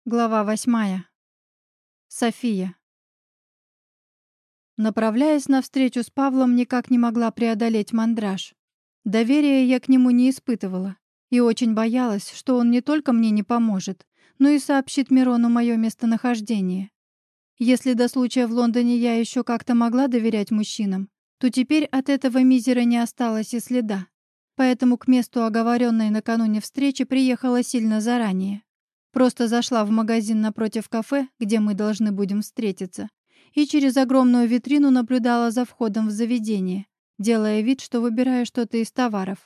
Глава 8. София. Направляясь на встречу с Павлом, никак не могла преодолеть мандраж. Доверия я к нему не испытывала и очень боялась, что он не только мне не поможет, но и сообщит Мирону мое местонахождение. Если до случая в Лондоне я еще как-то могла доверять мужчинам, то теперь от этого мизера не осталось и следа. Поэтому к месту оговоренной накануне встречи приехала сильно заранее. Просто зашла в магазин напротив кафе, где мы должны будем встретиться, и через огромную витрину наблюдала за входом в заведение, делая вид, что выбираю что-то из товаров.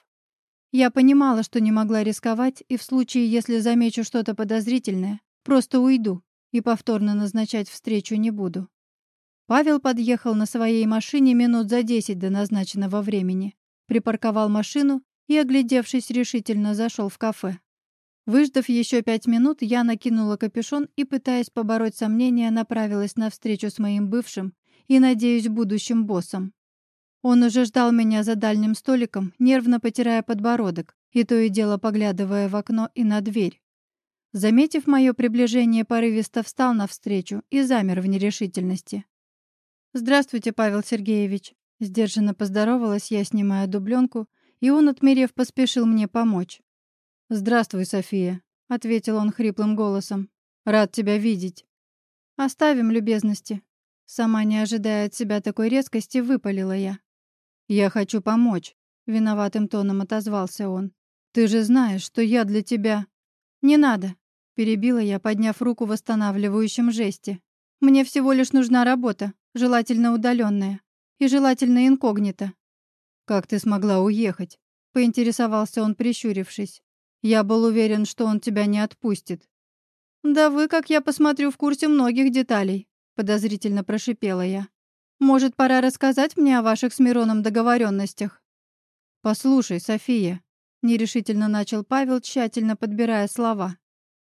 Я понимала, что не могла рисковать, и в случае, если замечу что-то подозрительное, просто уйду и повторно назначать встречу не буду. Павел подъехал на своей машине минут за 10 до назначенного времени, припарковал машину и, оглядевшись решительно, зашел в кафе. Выждав еще 5 минут, я накинула капюшон и, пытаясь побороть сомнения, направилась на встречу с моим бывшим и, надеюсь, будущим боссом. Он уже ждал меня за дальним столиком, нервно потирая подбородок и то и дело поглядывая в окно и на дверь. Заметив мое приближение, порывисто встал навстречу и замер в нерешительности. «Здравствуйте, Павел Сергеевич», — сдержанно поздоровалась я, снимая дубленку, и он, отмерев, поспешил мне помочь. «Здравствуй, София», — ответил он хриплым голосом. «Рад тебя видеть». «Оставим любезности». Сама не ожидая от себя такой резкости, выпалила я. «Я хочу помочь», — виноватым тоном отозвался он. «Ты же знаешь, что я для тебя...» «Не надо», — перебила я, подняв руку в восстанавливающем жесте. «Мне всего лишь нужна работа, желательно удаленная, и желательно инкогнито». «Как ты смогла уехать?» — поинтересовался он, прищурившись. «Я был уверен, что он тебя не отпустит». «Да вы, как я посмотрю, в курсе многих деталей», — подозрительно прошипела я. «Может, пора рассказать мне о ваших с Мироном договоренностях?» «Послушай, София», — нерешительно начал Павел, тщательно подбирая слова.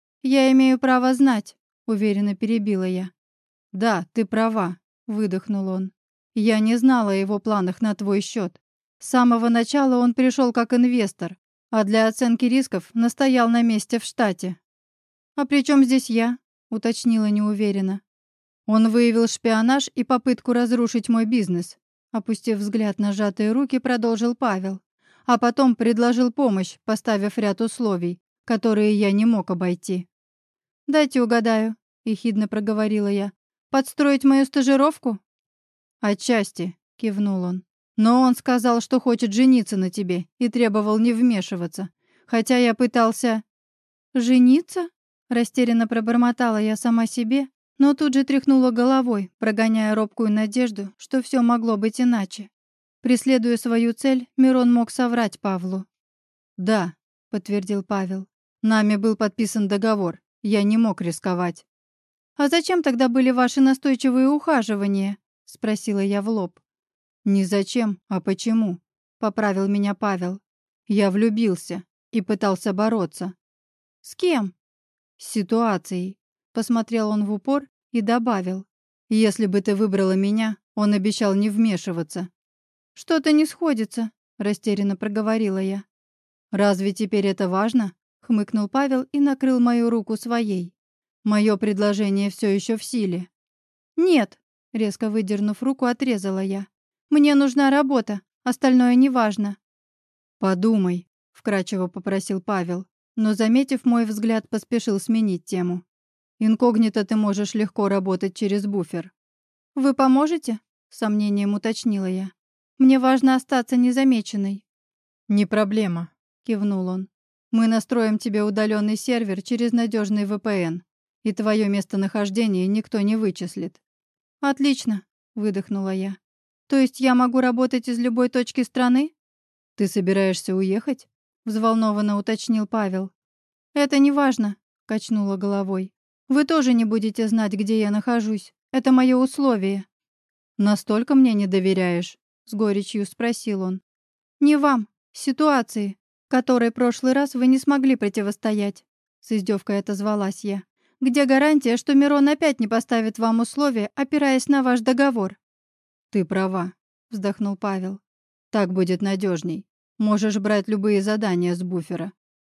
«Я имею право знать», — уверенно перебила я. «Да, ты права», — выдохнул он. «Я не знала о его планах на твой счет. С самого начала он пришел как инвестор, а для оценки рисков настоял на месте в штате». «А при чем здесь я?» — уточнила неуверенно. «Он выявил шпионаж и попытку разрушить мой бизнес», — опустив взгляд на сжатые руки, продолжил Павел. «А потом предложил помощь, поставив ряд условий, которые я не мог обойти». «Дайте угадаю», — ехидно проговорила я. «Подстроить мою стажировку?» «Отчасти», — кивнул он. «Но он сказал, что хочет жениться на тебе и требовал не вмешиваться. Хотя я пытался...» «Жениться?» — растерянно пробормотала я сама себе, но тут же тряхнула головой, прогоняя робкую надежду, что все могло быть иначе. Преследуя свою цель, Мирон мог соврать Павлу. «Да», — подтвердил Павел. «Нами был подписан договор. Я не мог рисковать». «А зачем тогда были ваши настойчивые ухаживания?» — спросила я в лоб. «Не зачем, а почему?» — поправил меня Павел. «Я влюбился и пытался бороться». «С кем?» «С ситуацией», — посмотрел он в упор и добавил. «Если бы ты выбрала меня, он обещал не вмешиваться». «Что-то не сходится», — растерянно проговорила я. «Разве теперь это важно?» — хмыкнул Павел и накрыл мою руку своей. «Мое предложение все еще в силе». «Нет», — резко выдернув руку, отрезала я. «Мне нужна работа, остальное неважно». «Подумай», — вкрадчиво попросил Павел, но, заметив мой взгляд, поспешил сменить тему. «Инкогнито ты можешь легко работать через буфер». «Вы поможете?» — с сомнением уточнила я. «Мне важно остаться незамеченной». «Не проблема», — кивнул он. «Мы настроим тебе удаленный сервер через надежный VPN, и твое местонахождение никто не вычислит». «Отлично», — выдохнула я. «То есть я могу работать из любой точки страны?» «Ты собираешься уехать?» — взволнованно уточнил Павел. «Это не важно», — качнула головой. «Вы тоже не будете знать, где я нахожусь. Это мое условие». «Настолько мне не доверяешь?» — с горечью спросил он. «Не вам, ситуации, которой прошлый раз вы не смогли противостоять», — с издевкой отозвалась я. «Где гарантия, что Мирон опять не поставит вам условия, опираясь на ваш договор?» «Ты права», — вздохнул Павел. «Так будет надежней. Можешь брать любые задания с буфера.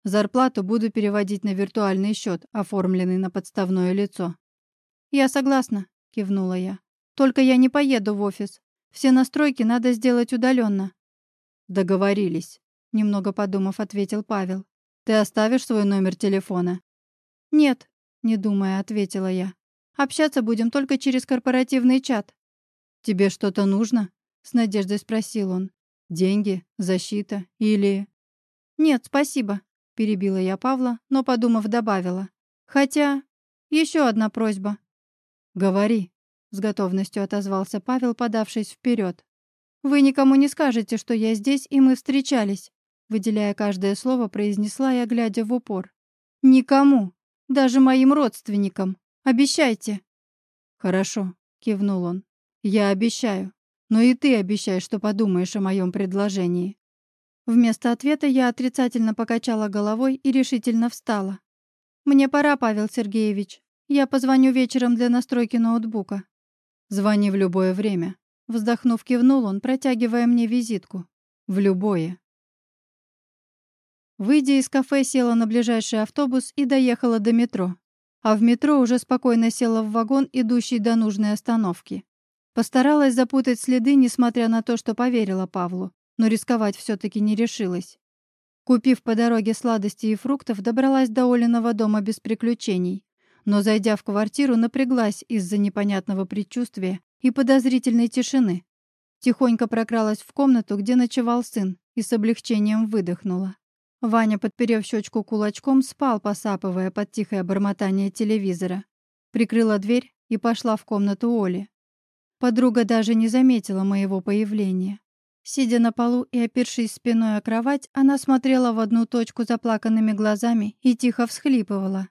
Зарплату буду переводить на виртуальный счет, оформленный на подставное лицо». «Я согласна», — кивнула я. «Только я не поеду в офис. Все настройки надо сделать удаленно». «Договорились», — немного подумав, ответил Павел. «Ты оставишь свой номер телефона?» «Нет», — не думая, ответила я. «Общаться будем только через корпоративный чат». «Тебе что-то нужно?» — с надеждой спросил он. «Деньги? Защита? Или...» «Нет, спасибо», — перебила я Павла, но, подумав, добавила. «Хотя... еще одна просьба». «Говори», — с готовностью отозвался Павел, подавшись вперед. «Вы никому не скажете, что я здесь, и мы встречались», — выделяя каждое слово, произнесла я, глядя в упор. «Никому, даже моим родственникам. Обещайте». «Хорошо», — кивнул он. «Я обещаю. Но и ты обещай, что подумаешь о моем предложении». Вместо ответа я отрицательно покачала головой и решительно встала. «Мне пора, Павел Сергеевич. Я позвоню вечером для настройки ноутбука». «Звони в любое время». Вздохнув, кивнул он, протягивая мне визитку. «В любое». Выйдя из кафе, села на ближайший автобус и доехала до метро. А в метро уже спокойно села в вагон, идущий до нужной остановки. Постаралась запутать следы, несмотря на то, что поверила Павлу, но рисковать все-таки не решилась. Купив по дороге сладости и фруктов, добралась до Олиного дома без приключений. Но, зайдя в квартиру, напряглась из-за непонятного предчувствия и подозрительной тишины. Тихонько прокралась в комнату, где ночевал сын, и с облегчением выдохнула. Ваня, подперев щечку кулачком, спал, посапывая под тихое бормотание телевизора. Прикрыла дверь и пошла в комнату Оли. Подруга даже не заметила моего появления. Сидя на полу и опершись спиной о кровать, она смотрела в одну точку заплаканными глазами и тихо всхлипывала.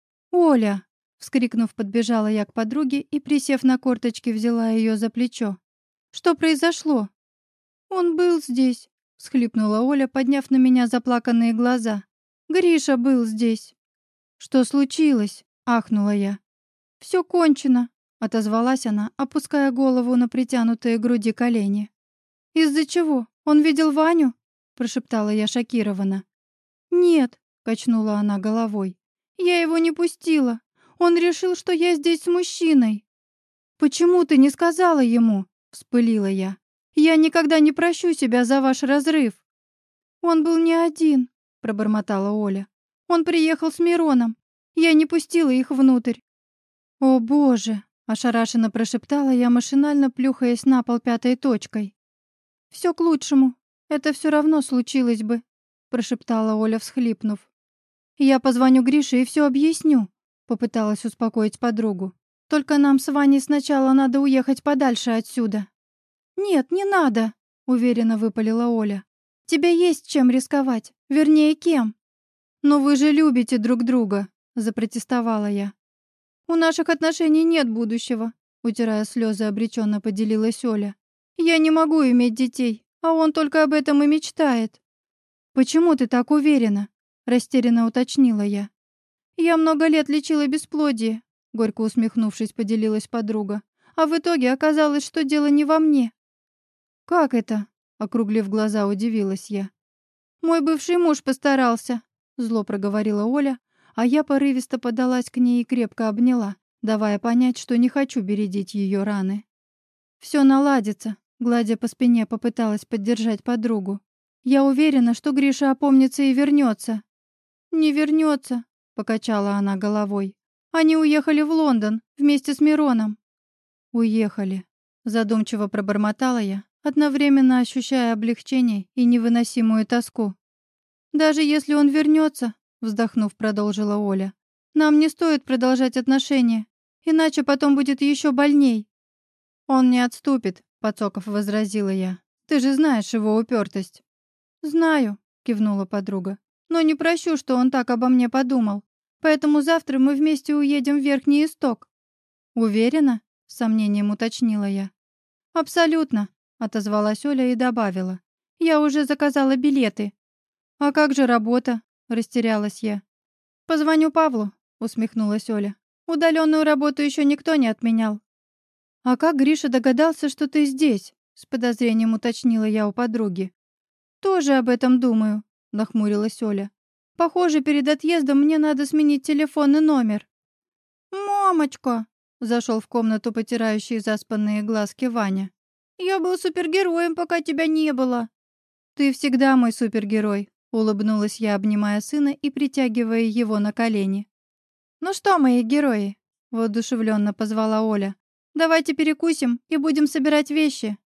«Оля!» — вскрикнув, подбежала я к подруге и, присев на корточки, взяла ее за плечо. «Что произошло?» «Он был здесь», — всхлипнула Оля, подняв на меня заплаканные глаза. «Гриша был здесь». «Что случилось?» — ахнула я. «Все кончено», — отозвалась она, опуская голову на притянутые к груди колени. «Из-за чего? Он видел Ваню?» — прошептала я шокированно. «Нет», — качнула она головой. «Я его не пустила. Он решил, что я здесь с мужчиной». «Почему ты не сказала ему?» — вспылила я. «Я никогда не прощу себя за ваш разрыв». «Он был не один», — пробормотала Оля. «Он приехал с Мироном. Я не пустила их внутрь». «О, Боже!» — ошарашенно прошептала я, машинально плюхаясь на пол пятой точкой. «Все к лучшему. Это все равно случилось бы», — прошептала Оля, всхлипнув. «Я позвоню Грише и все объясню», — попыталась успокоить подругу. «Только нам с Ваней сначала надо уехать подальше отсюда». «Нет, не надо», — уверенно выпалила Оля. «Тебе есть чем рисковать. Вернее, кем». «Но вы же любите друг друга», — запротестовала я. «У наших отношений нет будущего», — утирая слезы, обреченно поделилась Оля. «Я не могу иметь детей, а он только об этом и мечтает». «Почему ты так уверена?» — растерянно уточнила я. «Я много лет лечила бесплодие», — горько усмехнувшись, поделилась подруга. «А в итоге оказалось, что дело не во мне». «Как это?» — округлив глаза, удивилась я. «Мой бывший муж постарался», — зло проговорила Оля, а я порывисто подалась к ней и крепко обняла, давая понять, что не хочу бередить ее раны. «Все наладится», — гладя по спине, попыталась поддержать подругу. «Я уверена, что Гриша опомнится и вернется». «Не вернется», — покачала она головой. «Они уехали в Лондон вместе с Мироном». «Уехали», — задумчиво пробормотала я, одновременно ощущая облегчение и невыносимую тоску. «Даже если он вернется», — вздохнув, продолжила Оля, «нам не стоит продолжать отношения, иначе потом будет еще больней». «Он не отступит», — подсоков возразила я. «Ты же знаешь его упертость». «Знаю», — кивнула подруга, «но не прощу, что он так обо мне подумал. Поэтому завтра мы вместе уедем в Верхний Исток». «Уверена?» — с сомнением уточнила я. «Абсолютно», — отозвалась Оля и добавила. «Я уже заказала билеты». «А как же работа?» — растерялась я. «Позвоню Павлу», — усмехнулась Оля. «Удаленную работу еще никто не отменял». «А как Гриша догадался, что ты здесь?» — с подозрением уточнила я у подруги. «Тоже об этом думаю», — нахмурилась Оля. Похоже, перед отъездом мне надо сменить телефон и номер». «Мамочка!» — зашел в комнату потирающий заспанные глазки Ваня. «Я был супергероем, пока тебя не было». «Ты всегда мой супергерой», — улыбнулась я, обнимая сына и притягивая его на колени. «Ну что, мои герои?» — воодушевленно позвала Оля. «Давайте перекусим и будем собирать вещи.